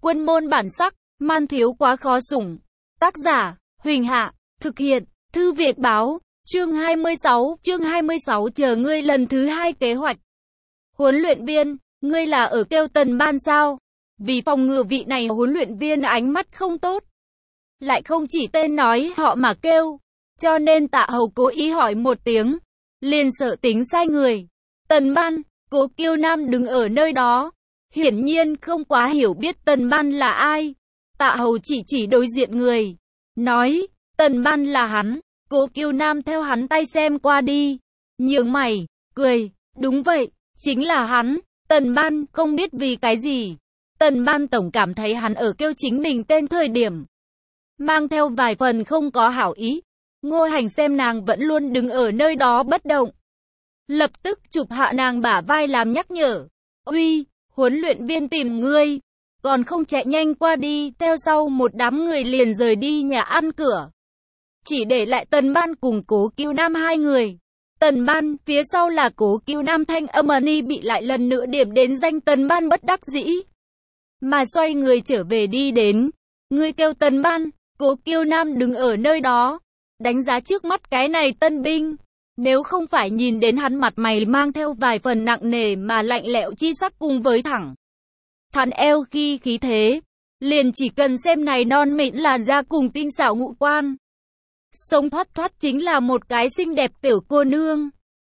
Quân môn bản sắc, man thiếu quá khó sủng. Tác giả, Huỳnh Hạ, thực hiện, Thư Việt Báo, chương 26 chờ ngươi lần thứ 2 kế hoạch. Huấn luyện viên, ngươi là ở kêu Tần Ban sao? Vì phòng ngừa vị này huấn luyện viên ánh mắt không tốt, lại không chỉ tên nói họ mà kêu, cho nên Tạ Hầu cố ý hỏi một tiếng, liền sợ tính sai người. Tần Ban, Cố Kiêu Nam đứng ở nơi đó, hiển nhiên không quá hiểu biết Tần Ban là ai. Tạ Hầu chỉ đối diện người, nói, Tần Ban là hắn. Cố Kiêu Nam theo hắn tay xem qua đi, nhướng mày, cười, đúng vậy, chính là hắn. Tần Ban không biết vì cái gì, Tần Ban tổng cảm thấy hắn ở kêu chính mình tên thời điểm, mang theo vài phần không có hảo ý. Ngô Hành xem nàng vẫn luôn đứng ở nơi đó bất động, lập tức chụp hạ nàng bả vai làm nhắc nhở. Uy, huấn luyện viên tìm ngươi, còn không chạy nhanh qua đi. Theo sau một đám người liền rời đi nhà ăn cửa, chỉ để lại Tần Ban cùng Cố Kiêu Nam hai người. Tần Ban, phía sau là Cố Kiêu Nam thanh âm ni bị lại lần nữa điểm đến danh. Tần Ban bất đắc dĩ mà xoay người trở về đi đến. Ngươi kêu Tần Ban. Cố Kiêu Nam đứng ở nơi đó, đánh giá trước mắt cái này tân binh. Nếu không phải nhìn đến hắn mặt mày mang theo vài phần nặng nề mà lạnh lẽo chi sắc cùng với thẳng thắn eo khi khí thế, liền chỉ cần xem này non mịn làn da cùng tinh xảo ngũ quan, sống thoát chính là một cái xinh đẹp tiểu cô nương.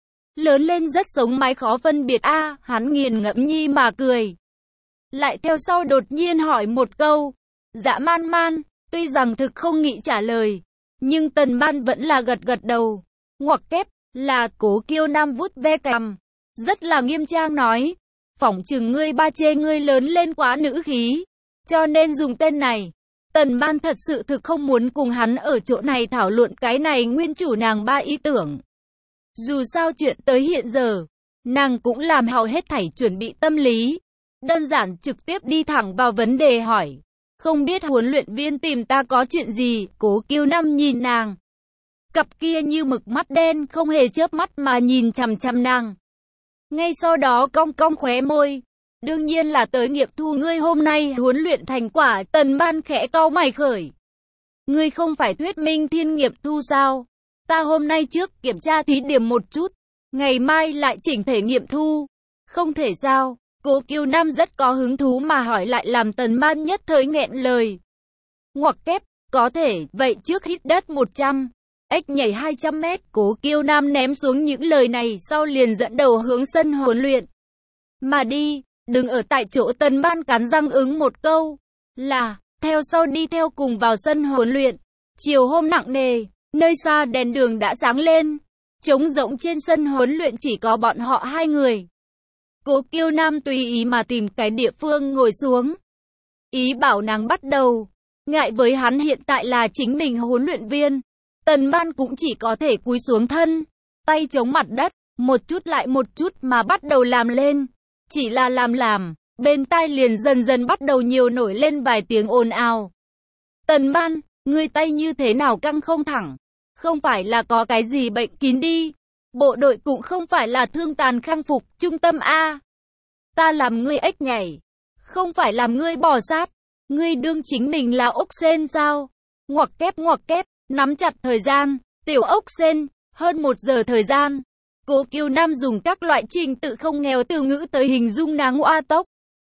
Lớn lên rất sống mái khó phân biệt a. Hắn nghiền ngẫm nhi mà cười, lại theo sau đột nhiên hỏi một câu. Dạ Man Man, tuy rằng thực không nghĩ trả lời, nhưng Tần Ban vẫn là gật đầu. Ngoặc kép, là Cố Kiêu Nam vuốt ve cằm, rất là nghiêm trang nói, phỏng chừng ngươi ba chê ngươi lớn lên quá nữ khí, cho nên dùng tên này. Tần Ban thật sự thực không muốn cùng hắn ở chỗ này thảo luận cái này nguyên chủ nàng ba ý tưởng. Dù sao chuyện tới hiện giờ, nàng cũng làm hầu hết thảy chuẩn bị tâm lý, đơn giản trực tiếp đi thẳng vào vấn đề hỏi. Không biết huấn luyện viên tìm ta có chuyện gì? Cố Kiêu Nam nhìn nàng, cặp kia như mực mắt đen không hề chớp mắt mà nhìn chằm chằm nàng. Ngay sau đó cong cong khóe môi. Đương nhiên là tới nghiệm thu ngươi hôm nay huấn luyện thành quả. Tần Ban khẽ cau mày khởi. Ngươi không phải thuyết minh thiên nghiệm thu sao? Ta hôm nay trước kiểm tra thí điểm một chút, ngày mai lại chỉnh thể nghiệm thu. Không thể sao? Cố Kiêu Nam rất có hứng thú mà hỏi lại làm Tần Ban nhất thời nghẹn lời. Ngoặc kép, có thể, vậy trước hít đất 100, ếch nhảy 200 mét. Cố Kiêu Nam ném xuống những lời này sau liền dẫn đầu hướng sân huấn luyện mà đi. Đừng ở tại chỗ. Tần Ban cắn răng ứng một câu, là, theo sau đi theo cùng vào sân huấn luyện. Chiều hôm nặng nề, nơi xa đèn đường đã sáng lên, trống rỗng trên sân huấn luyện chỉ có bọn họ hai người. Cố Kiêu Nam tùy ý mà tìm cái địa phương ngồi xuống, ý bảo nàng bắt đầu. Ngại với hắn hiện tại là chính mình huấn luyện viên, Tần Ban cũng chỉ có thể cúi xuống thân, tay chống mặt đất, một chút lại một chút mà bắt đầu làm lên. Chỉ là làm, bên tai liền dần dần bắt đầu nhiều nổi lên vài tiếng ồn ào. Tần Ban, ngươi tay như thế nào căng không thẳng? Không phải là có cái gì bệnh kín đi? Bộ đội cũng không phải là thương tàn khang phục trung tâm a. Ta làm ngươi ếch nhảy, không phải làm ngươi bò sát. Ngươi đương chính mình là ốc sên sao? Ngoặc kép, nắm chặt thời gian. Tiểu ốc sên, hơn 1 giờ thời gian. Cố Kiêu Nam dùng các loại trình tự không nghèo từ ngữ tới hình dung nàng oa tốc.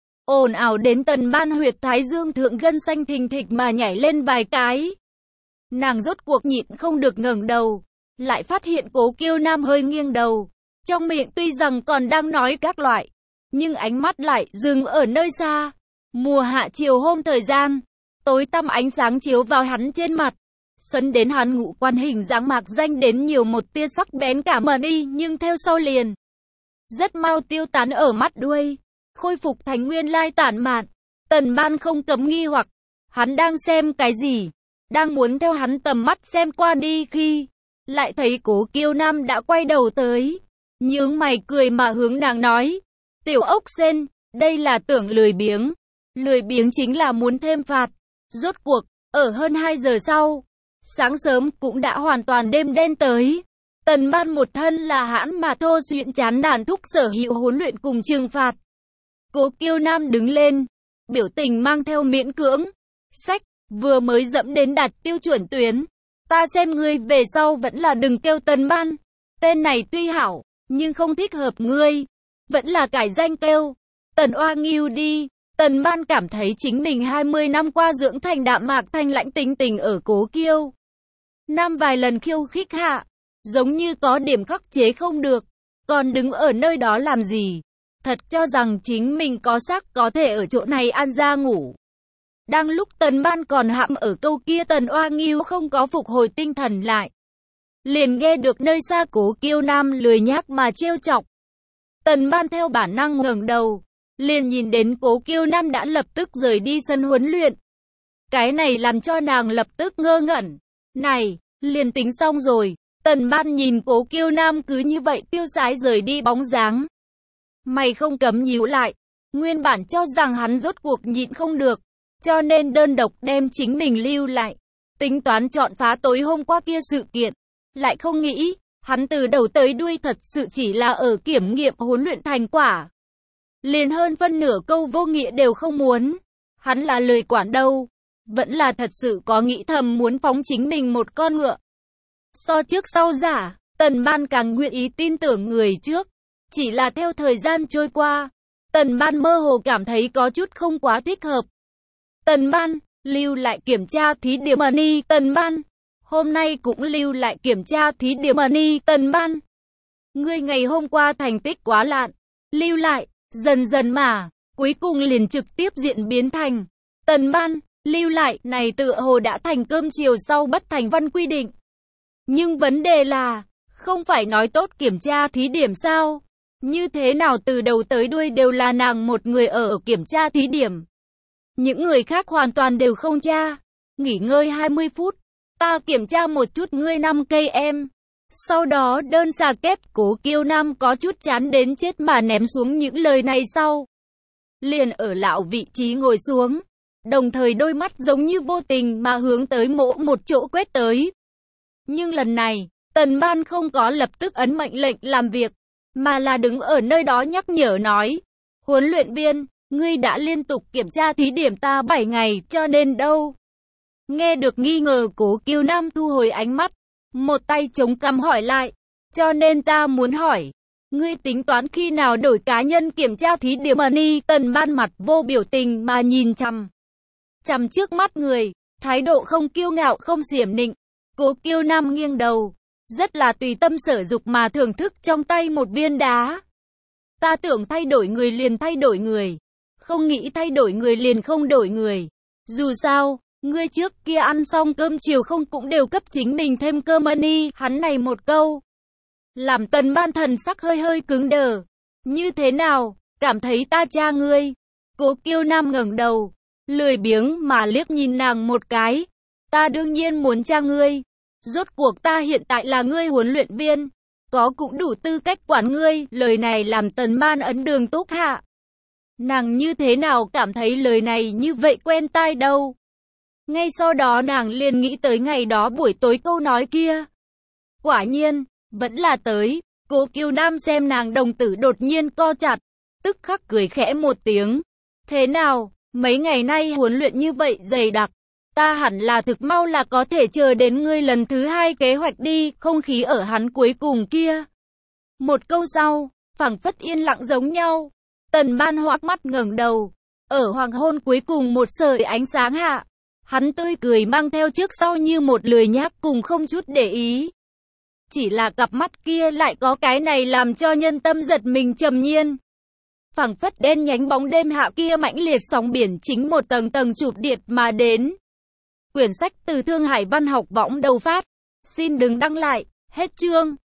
Ồn ào đến Tần Ban huyệt thái dương thượng gân xanh thình thịch mà nhảy lên vài cái. Nàng rốt cuộc nhịn không được ngẩng đầu, lại phát hiện Cố Kiêu Nam hơi nghiêng đầu, trong miệng tuy rằng còn đang nói các loại, nhưng ánh mắt lại dừng ở nơi xa. Mùa hạ chiều hôm thời gian, tối tăm ánh sáng chiếu vào hắn trên mặt, sấn đến hắn ngũ quan hình dáng mạc danh đến nhiều một tia sắc bén cả mờ đi, nhưng theo sau liền rất mau tiêu tán ở mắt đuôi, khôi phục thành nguyên lai tản mạn. Tần Ban không cấm nghi hoặc, hắn đang xem cái gì? Đang muốn theo hắn tầm mắt xem qua đi khi lại thấy Cố Kiêu Nam đã quay đầu tới, nhướng mày cười mà hướng nàng nói, tiểu ốc sên, đây là tưởng lười biếng. Lười biếng chính là muốn thêm phạt. Rốt cuộc, ở hơn 2 giờ sau, sáng sớm cũng đã hoàn toàn đêm đen tới. Tần Ban một thân là hãn mà thô duyện chán nản thúc sở hữu huấn luyện cùng trừng phạt. Cố Kiêu Nam đứng lên, biểu tình mang theo miễn cưỡng. Sách, vừa mới dẫm đến đạt tiêu chuẩn tuyến. Ta xem ngươi về sau vẫn là đừng kêu Tần Ban. Tên này tuy hảo, nhưng không thích hợp ngươi. Vẫn là cải danh kêu Tần Oa Nghiêu đi. Tần Ban cảm thấy chính mình 20 năm qua dưỡng thành đạm mạc thanh lãnh tính tình ở Cố Kiêu Nam vài lần khiêu khích hạ, giống như có điểm khắc chế không được, còn đứng ở nơi đó làm gì? Thật cho rằng chính mình có xác có thể ở chỗ này ăn ra ngủ. Đang lúc Tần Ban còn hãm ở câu kia, Tần Oa Nghiêu không có phục hồi tinh thần lại, liền nghe được nơi xa Cố Kiêu Nam lười nhác mà trêu chọc. Tần Ban theo bản năng ngẩng đầu, liền nhìn đến Cố Kiêu Nam đã lập tức rời đi sân huấn luyện. Cái này làm cho nàng lập tức ngơ ngẩn. Này, liền tính xong rồi. Tần Ban nhìn Cố Kiêu Nam cứ như vậy tiêu sái rời đi bóng dáng, mày không cấm nhíu lại. Nguyên bản cho rằng hắn rốt cuộc nhịn không được, cho nên đơn độc đem chính mình lưu lại, tính toán chọn phá tối hôm qua kia sự kiện. Lại không nghĩ, hắn từ đầu tới đuôi thật sự chỉ là ở kiểm nghiệm huấn luyện thành quả. Liền hơn phân nửa câu vô nghĩa đều không muốn. Hắn là lười quản đâu, vẫn là thật sự có nghĩ thầm muốn phóng chính mình một con ngựa. So trước sau giả, Tần Ban càng nguyện ý tin tưởng người trước. Chỉ là theo thời gian trôi qua, Tần Ban mơ hồ cảm thấy có chút không quá thích hợp. Tần Ban, lưu lại kiểm tra thí điểm đi. Tần Ban, hôm nay cũng lưu lại kiểm tra thí điểm đi. Tần Ban, ngươi ngày hôm qua thành tích quá lạn, lưu lại, dần dần mà, cuối cùng liền trực tiếp diễn biến thành Tần Ban, lưu lại, này tựa hồ đã thành cơm chiều sau bất thành văn quy định. Nhưng vấn đề là, không phải nói tốt kiểm tra thí điểm sao? Như thế nào từ đầu tới đuôi đều là nàng một người ở kiểm tra thí điểm? Những người khác hoàn toàn đều không tra. Nghỉ ngơi 20 phút, ta kiểm tra một chút ngươi 5 cây em. Sau đó đơn xà kết. Cố Kiêu Nam có chút chán đến chết mà ném xuống những lời này sau. Liền ở lão vị trí ngồi xuống, đồng thời đôi mắt giống như vô tình mà hướng tới mỗi một chỗ quét tới. Nhưng lần này, Tần Ban không có lập tức ấn mệnh lệnh làm việc, mà là đứng ở nơi đó nhắc nhở nói. Huấn luyện viên, ngươi đã liên tục kiểm tra thí điểm ta 7 ngày, cho nên đâu? Nghe được nghi ngờ, Cố Kiêu Nam thu hồi ánh mắt, một tay chống cằm hỏi lại. Cho nên ta muốn hỏi, ngươi tính toán khi nào đổi cá nhân kiểm tra thí điểm đi? Tần Ban mặt vô biểu tình mà nhìn chằm trước mắt người, thái độ không kiêu ngạo không xiểm nịnh. Cố Kiêu Nam nghiêng đầu, rất là tùy tâm sở dục mà thưởng thức trong tay một viên đá. Ta tưởng thay đổi người liền thay đổi người, không nghĩ thay đổi người liền không đổi người. Dù sao, ngươi trước kia ăn xong cơm chiều không cũng đều cấp chính mình thêm cơm đi? Hắn này một câu, làm Tần Ban thần sắc hơi hơi cứng đờ. Như thế nào, cảm thấy ta tra ngươi? Cố Kiêu Nam ngẩng đầu, lười biếng mà liếc nhìn nàng một cái. Ta đương nhiên muốn tra ngươi. Rốt cuộc ta hiện tại là ngươi huấn luyện viên, có cũng đủ tư cách quản ngươi. Lời này làm Tần Ban ấn đường túc hạ. Nàng như thế nào cảm thấy lời này như vậy quen tai đâu. Ngay sau đó nàng liền nghĩ tới ngày đó buổi tối câu nói kia. Quả nhiên, vẫn là tới. Cố Kiêu Nam xem nàng đồng tử đột nhiên co chặt, tức khắc cười khẽ một tiếng. Thế nào, mấy ngày nay huấn luyện như vậy dày đặc, ta hẳn là thực mau là có thể chờ đến ngươi lần thứ 2 kế hoạch đi. Không khí ở hắn cuối cùng kia, một câu sau, phảng phất yên lặng giống nhau. Tần Ban hoác mắt ngẩng đầu, ở hoàng hôn cuối cùng một sợi ánh sáng hạ, hắn tươi cười mang theo trước sau như một lười nhác cùng không chút để ý. Chỉ là cặp mắt kia lại có cái này làm cho nhân tâm giật mình trầm nhiên. Phảng phất đen nhánh bóng đêm hạ kia mãnh liệt sóng biển chính một tầng tầng chụp điệt mà đến. Quyển sách từ Thương Hải Văn học võng đầu phát. Xin đừng đăng lại. Hết chương.